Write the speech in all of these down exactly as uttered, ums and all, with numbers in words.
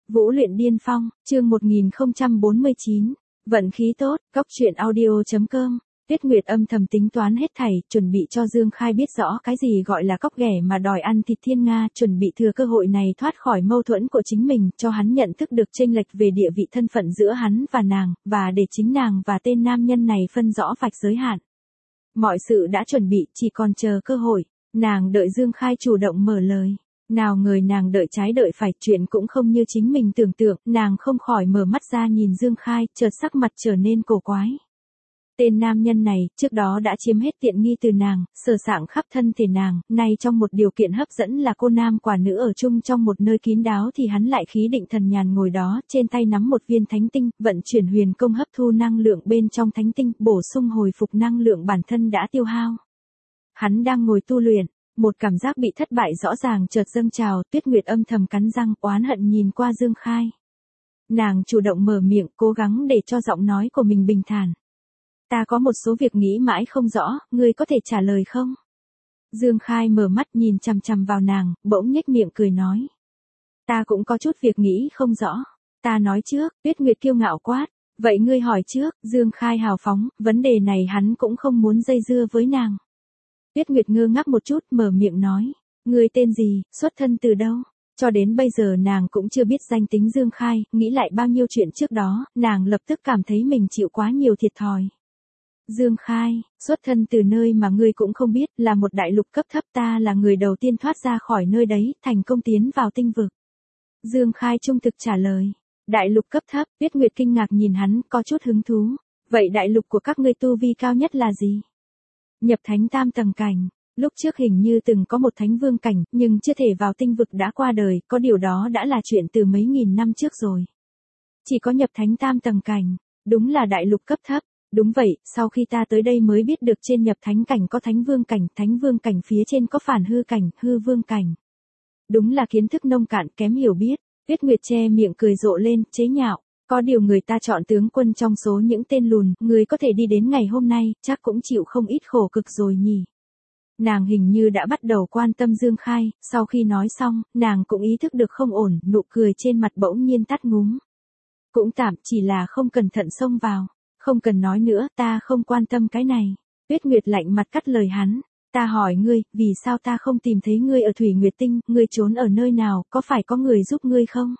Vũ luyện điên phong, chương một nghìn không trăm bốn mươi chín. Vận khí tốt, góc truyện audio chấm com. Tuyết Nguyệt âm thầm tính toán hết thảy, chuẩn bị cho Dương Khai biết rõ cái gì gọi là cóc ghẻ mà đòi ăn thịt thiên nga, chuẩn bị thừa cơ hội này thoát khỏi mâu thuẫn của chính mình, cho hắn nhận thức được chênh lệch về địa vị thân phận giữa hắn và nàng, và để chính nàng và tên nam nhân này phân rõ vạch giới hạn. Mọi sự đã chuẩn bị, chỉ còn chờ cơ hội. Nàng đợi Dương Khai chủ động mở lời. Nào ngờ nàng đợi trái đợi phải, chuyện cũng không như chính mình tưởng tượng, nàng không khỏi mở mắt ra nhìn Dương Khai, chợt sắc mặt trở nên cổ quái. Tên nam nhân này, trước đó đã chiếm hết tiện nghi từ nàng, sờ sạng khắp thân thể nàng, nay trong một điều kiện hấp dẫn là cô nam quả nữ ở chung trong một nơi kín đáo thì hắn lại khí định thần nhàn ngồi đó, trên tay nắm một viên thánh tinh, vận chuyển huyền công hấp thu năng lượng bên trong thánh tinh, bổ sung hồi phục năng lượng bản thân đã tiêu hao. Hắn đang ngồi tu luyện. Một cảm giác bị thất bại rõ ràng chợt dâng trào, Tuyết Nguyệt âm thầm cắn răng, oán hận nhìn qua Dương Khai. Nàng chủ động mở miệng, cố gắng để cho giọng nói của mình bình thản. Ta có một số việc nghĩ mãi không rõ, ngươi có thể trả lời không? Dương Khai mở mắt nhìn chằm chằm vào nàng, bỗng nhếch miệng cười nói. Ta cũng có chút việc nghĩ không rõ. Ta nói trước, Tuyết Nguyệt kiêu ngạo quát. Vậy ngươi hỏi trước, Dương Khai hào phóng, vấn đề này hắn cũng không muốn dây dưa với nàng. Tuyết Nguyệt ngơ ngác một chút, mở miệng nói, ngươi tên gì, xuất thân từ đâu? Cho đến bây giờ nàng cũng chưa biết danh tính Dương Khai, nghĩ lại bao nhiêu chuyện trước đó, nàng lập tức cảm thấy mình chịu quá nhiều thiệt thòi. Dương Khai, xuất thân từ nơi mà ngươi cũng không biết, là một đại lục cấp thấp, ta là người đầu tiên thoát ra khỏi nơi đấy, thành công tiến vào tinh vực. Dương Khai trung thực trả lời, đại lục cấp thấp, Tuyết Nguyệt kinh ngạc nhìn hắn, có chút hứng thú. Vậy đại lục của các ngươi tu vi cao nhất là gì? Nhập thánh tam tầng cảnh, lúc trước hình như từng có một thánh vương cảnh, nhưng chưa thể vào tinh vực đã qua đời, có điều đó đã là chuyện từ mấy nghìn năm trước rồi. Chỉ có nhập thánh tam tầng cảnh, đúng là đại lục cấp thấp, đúng vậy, sau khi ta tới đây mới biết được trên nhập thánh cảnh có thánh vương cảnh, thánh vương cảnh phía trên có phản hư cảnh, hư vương cảnh. Đúng là kiến thức nông cạn kém hiểu biết, Tuyết Nguyệt che miệng cười rộ lên, chế nhạo. Có điều người ta chọn tướng quân trong số những tên lùn, người có thể đi đến ngày hôm nay, chắc cũng chịu không ít khổ cực rồi nhỉ. Nàng hình như đã bắt đầu quan tâm Dương Khai, sau khi nói xong, nàng cũng ý thức được không ổn, nụ cười trên mặt bỗng nhiên tắt ngúm. Cũng tạm, chỉ là không cẩn thận xông vào, không cần nói nữa, ta không quan tâm cái này. Tuyết Nguyệt lạnh mặt cắt lời hắn, ta hỏi ngươi, vì sao ta không tìm thấy ngươi ở Thủy Nguyệt Tinh, ngươi trốn ở nơi nào, có phải có người giúp ngươi không?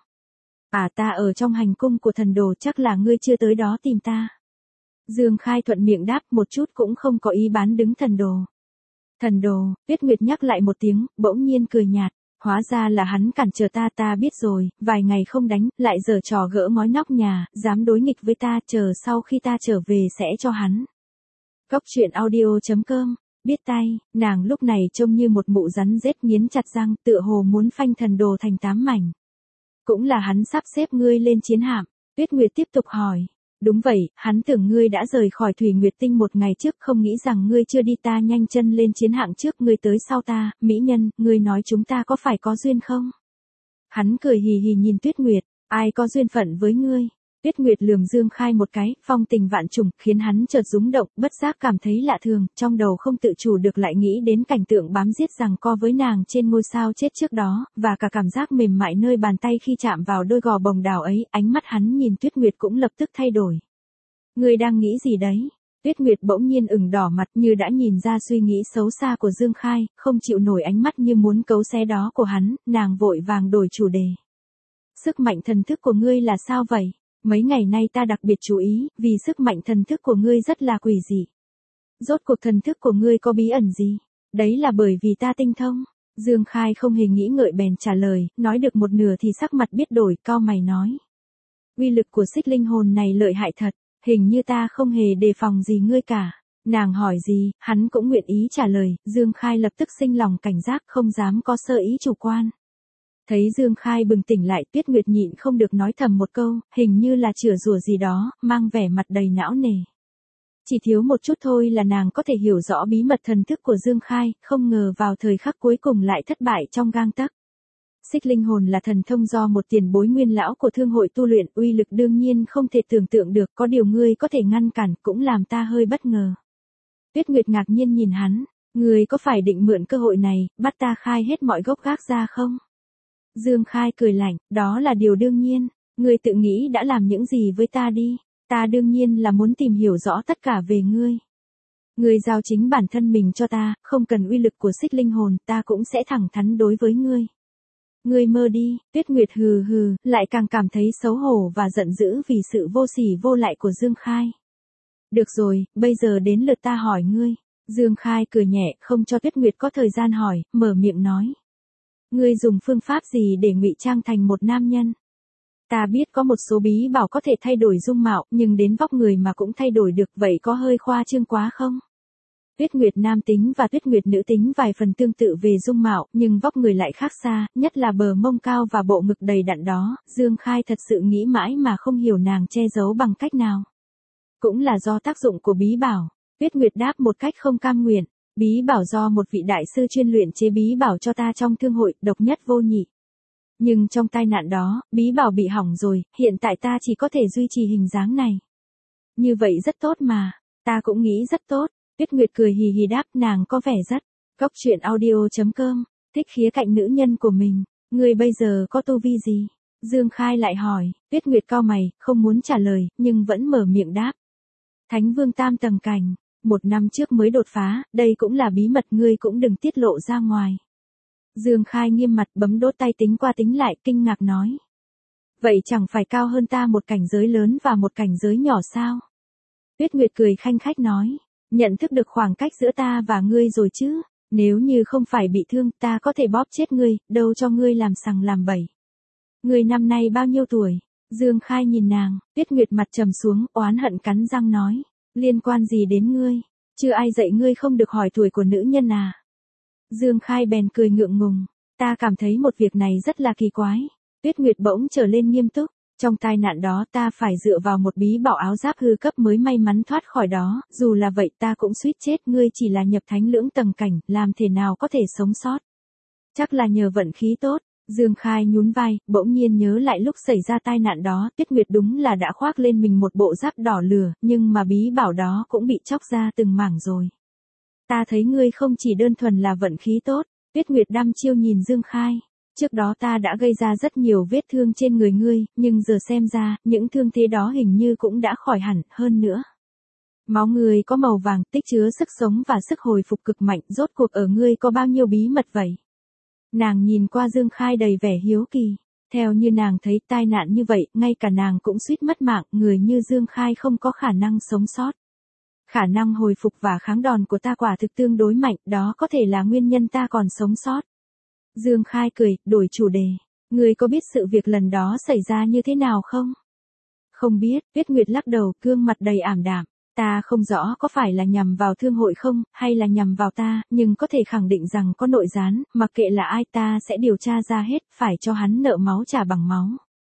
À ta ở trong hành cung của thần đồ, chắc là ngươi chưa tới đó tìm ta. Dương Khai thuận miệng đáp, một chút cũng không có ý bán đứng thần đồ. Thần đồ, Tuyết Nguyệt nhắc lại một tiếng, bỗng nhiên cười nhạt, hóa ra là hắn cản trở ta, ta biết rồi, vài ngày không đánh, lại giở trò gỡ ngói nóc nhà, dám đối nghịch với ta, chờ sau khi ta trở về sẽ cho hắn. Góc truyện audio chấm com, biết tay, nàng lúc này trông như một mụ rắn rết nghiến chặt răng, tựa hồ muốn phanh thần đồ thành tám mảnh. Cũng là hắn sắp xếp ngươi lên chiến hạm. Tuyết Nguyệt tiếp tục hỏi. Đúng vậy, hắn tưởng ngươi đã rời khỏi Thủy Nguyệt Tinh một ngày trước, không nghĩ rằng ngươi chưa đi, ta nhanh chân lên chiến hạm trước, ngươi tới sau ta. Mỹ nhân, ngươi nói chúng ta có phải có duyên không? Hắn cười hì hì nhìn Tuyết Nguyệt, ai có duyên phận với ngươi? Tuyết Nguyệt lườm Dương Khai một cái, phong tình vạn trùng, khiến hắn chợt rúng động, bất giác cảm thấy lạ thường, trong đầu không tự chủ được lại nghĩ đến cảnh tượng bám giết giằng co với nàng trên ngôi sao chết trước đó, và cả cảm giác mềm mại nơi bàn tay khi chạm vào đôi gò bồng đào ấy, ánh mắt hắn nhìn Tuyết Nguyệt cũng lập tức thay đổi. Ngươi đang nghĩ gì đấy? Tuyết Nguyệt bỗng nhiên ửng đỏ mặt, như đã nhìn ra suy nghĩ xấu xa của Dương Khai, không chịu nổi ánh mắt như muốn cấu xé đó của hắn, nàng vội vàng đổi chủ đề. Sức mạnh thần thức của ngươi là sao vậy? Mấy ngày nay ta đặc biệt chú ý, vì sức mạnh thần thức của ngươi rất là quỷ dị. Rốt cuộc thần thức của ngươi có bí ẩn gì? Đấy là bởi vì ta tinh thông. Dương Khai không hề nghĩ ngợi bèn trả lời, nói được một nửa thì sắc mặt biết đổi, cau mày nói. Uy lực của xích linh hồn này lợi hại thật, hình như ta không hề đề phòng gì ngươi cả. Nàng hỏi gì, hắn cũng nguyện ý trả lời, Dương Khai lập tức sinh lòng cảnh giác, không dám có sơ ý chủ quan. Thấy Dương Khai bừng tỉnh lại, Tuyết Nguyệt nhịn không được nói thầm một câu, hình như là chửi rủa gì đó, mang vẻ mặt đầy não nề. Chỉ thiếu một chút thôi là nàng có thể hiểu rõ bí mật thần thức của Dương Khai, không ngờ vào thời khắc cuối cùng lại thất bại trong gang tấc. Xích linh hồn là thần thông do một tiền bối nguyên lão của thương hội tu luyện, uy lực đương nhiên không thể tưởng tượng được, có điều ngươi có thể ngăn cản, cũng làm ta hơi bất ngờ. Tuyết Nguyệt ngạc nhiên nhìn hắn, ngươi có phải định mượn cơ hội này, bắt ta khai hết mọi gốc gác ra không? Dương Khai cười lạnh, đó là điều đương nhiên, ngươi tự nghĩ đã làm những gì với ta đi, ta đương nhiên là muốn tìm hiểu rõ tất cả về ngươi. Ngươi giao chính bản thân mình cho ta, không cần uy lực của xích linh hồn, ta cũng sẽ thẳng thắn đối với ngươi. Ngươi mơ đi, Tuyết Nguyệt hừ hừ, lại càng cảm thấy xấu hổ và giận dữ vì sự vô sỉ vô lại của Dương Khai. Được rồi, bây giờ đến lượt ta hỏi ngươi. Dương Khai cười nhẹ, không cho Tuyết Nguyệt có thời gian hỏi, mở miệng nói. Ngươi dùng phương pháp gì để ngụy trang thành một nam nhân? Ta biết có một số bí bảo có thể thay đổi dung mạo, nhưng đến vóc người mà cũng thay đổi được, vậy có hơi khoa trương quá không? Tuyết Nguyệt nam tính và Tuyết Nguyệt nữ tính vài phần tương tự về dung mạo, nhưng vóc người lại khác xa, nhất là bờ mông cao và bộ ngực đầy đặn đó, Dương Khai thật sự nghĩ mãi mà không hiểu nàng che giấu bằng cách nào. Cũng là do tác dụng của bí bảo. Tuyết Nguyệt đáp một cách không cam nguyện, bí bảo do một vị đại sư chuyên luyện chế bí bảo cho ta trong thương hội, độc nhất vô nhị. Nhưng trong tai nạn đó, bí bảo bị hỏng rồi, hiện tại ta chỉ có thể duy trì hình dáng này. Như vậy rất tốt mà, ta cũng nghĩ rất tốt. Tuyết Nguyệt cười hì hì đáp, nàng có vẻ rất. Cóc truyện audio chấm com, thích khía cạnh nữ nhân của mình. Ngươi bây giờ có tu vi gì? Dương Khai lại hỏi. Tuyết Nguyệt cau mày, không muốn trả lời, nhưng vẫn mở miệng đáp. Thánh vương tam tầng cảnh, một năm trước mới đột phá, đây cũng là bí mật, ngươi cũng đừng tiết lộ ra ngoài. Dương Khai nghiêm mặt, bấm đốt tay tính qua tính lại, kinh ngạc nói. Vậy chẳng phải cao hơn ta một cảnh giới lớn và một cảnh giới nhỏ sao? Tuyết Nguyệt cười khanh khách nói. Nhận thức được khoảng cách giữa ta và ngươi rồi chứ, nếu như không phải bị thương, ta có thể bóp chết ngươi, đâu cho ngươi làm sằng làm bậy. Ngươi năm nay bao nhiêu tuổi? Dương Khai nhìn nàng, Tuyết Nguyệt mặt trầm xuống, oán hận cắn răng nói, liên quan gì đến ngươi, chưa ai dạy ngươi không được hỏi tuổi của nữ nhân à? Dương Khai bèn cười ngượng ngùng, ta cảm thấy một việc này rất là kỳ quái. Tuyết Nguyệt bỗng trở lên nghiêm túc. Trong tai nạn đó ta phải dựa vào một bí bảo áo giáp hư cấp mới may mắn thoát khỏi đó, dù là vậy ta cũng suýt chết, ngươi chỉ là nhập thánh lưỡng tầng cảnh, làm thế nào có thể sống sót? Chắc là nhờ vận khí tốt. Dương Khai nhún vai, bỗng nhiên nhớ lại lúc xảy ra tai nạn đó, Tuyết Nguyệt đúng là đã khoác lên mình một bộ giáp đỏ lửa, nhưng mà bí bảo đó cũng bị chóc ra từng mảng rồi. Ta thấy ngươi không chỉ đơn thuần là vận khí tốt. Tuyết Nguyệt đăm chiêu nhìn Dương Khai. Trước đó ta đã gây ra rất nhiều vết thương trên người ngươi, nhưng giờ xem ra, những thương thế đó hình như cũng đã khỏi hẳn, hơn nữa. Máu ngươi có màu vàng, tích chứa sức sống và sức hồi phục cực mạnh, rốt cuộc ở ngươi có bao nhiêu bí mật vậy? Nàng nhìn qua Dương Khai đầy vẻ hiếu kỳ. Theo như nàng thấy tai nạn như vậy, ngay cả nàng cũng suýt mất mạng, người như Dương Khai không có khả năng sống sót. Khả năng hồi phục và kháng đòn của ta quả thực tương đối mạnh, đó có thể là nguyên nhân ta còn sống sót. Dương Khai cười, đổi chủ đề. Ngươi có biết sự việc lần đó xảy ra như thế nào không? Không biết, Tuyết Nguyệt lắc đầu, gương mặt đầy ảm đạm. Ta không rõ có phải là nhằm vào thương hội không, hay là nhằm vào ta, nhưng có thể khẳng định rằng có nội gián, mặc kệ là ai ta sẽ điều tra ra hết, phải cho hắn nợ máu trả bằng máu.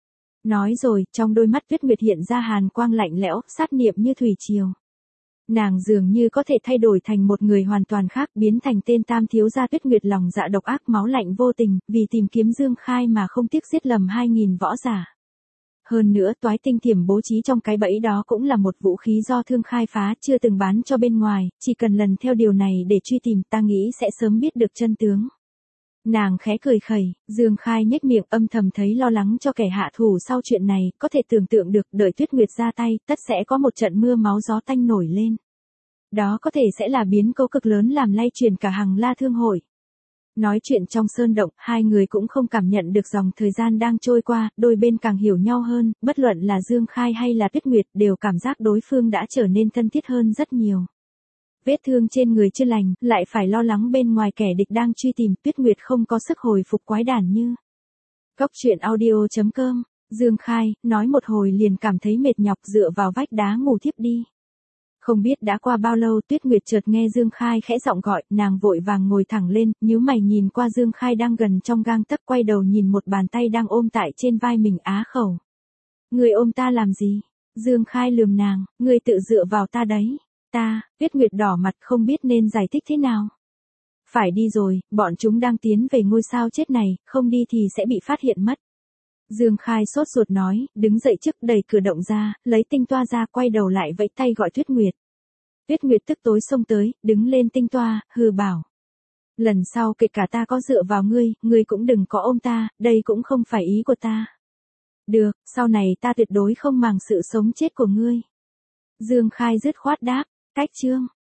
Nói rồi, trong đôi mắt Tuyết Nguyệt hiện ra hàn quang lạnh lẽo, sát niệm như thủy triều. Nàng dường như có thể thay đổi thành một người hoàn toàn khác, biến thành tên tam thiếu gia. Tuyết Nguyệt lòng dạ độc ác, máu lạnh vô tình, vì tìm kiếm Dương Khai mà không tiếc giết lầm hai nghìn võ giả. Hơn nữa, toái tinh thiểm bố trí trong cái bẫy đó cũng là một vũ khí do Thương khai phá, chưa từng bán cho bên ngoài, chỉ cần lần theo điều này để truy tìm, ta nghĩ sẽ sớm biết được chân tướng. Nàng khẽ cười khẩy, Dương Khai nhếch miệng, âm thầm thấy lo lắng cho kẻ hạ thủ sau chuyện này, có thể tưởng tượng được, đợi Tuyết Nguyệt ra tay, tất sẽ có một trận mưa máu gió tanh nổi lên. Đó có thể sẽ là biến cố cực lớn làm lay chuyển cả Hằng La Thương hội. Nói chuyện trong sơn động, hai người cũng không cảm nhận được dòng thời gian đang trôi qua, đôi bên càng hiểu nhau hơn, bất luận là Dương Khai hay là Tuyết Nguyệt đều cảm giác đối phương đã trở nên thân thiết hơn rất nhiều. Vết thương trên người chưa lành, lại phải lo lắng bên ngoài kẻ địch đang truy tìm, Tuyết Nguyệt không có sức hồi phục quái đản như. Cóc truyện audio chấm com, Dương Khai, nói một hồi liền cảm thấy mệt nhọc, dựa vào vách đá ngủ thiếp đi. Không biết đã qua bao lâu, Tuyết Nguyệt chợt nghe Dương Khai khẽ giọng gọi, nàng vội vàng ngồi thẳng lên, nhíu mày nhìn qua Dương Khai đang gần trong gang tấc, quay đầu nhìn một bàn tay đang ôm tại trên vai mình, á khẩu. Người ôm ta làm gì? Dương Khai lườm nàng, người tự dựa vào ta đấy. Ta, Tuyết Nguyệt đỏ mặt không biết nên giải thích thế nào. Phải đi rồi, bọn chúng đang tiến về ngôi sao chết này, không đi thì sẽ bị phát hiện mất. Dương Khai sốt ruột nói, đứng dậy trước, đẩy cửa động ra, lấy tinh toa ra, quay đầu lại vẫy tay gọi Tuyết Nguyệt. Tuyết Nguyệt tức tối xông tới, đứng lên tinh toa, hừ bảo. Lần sau kể cả ta có dựa vào ngươi, ngươi cũng đừng có ôm ta, đây cũng không phải ý của ta. Được, sau này ta tuyệt đối không màng sự sống chết của ngươi. Dương Khai dứt khoát đáp, cách chương.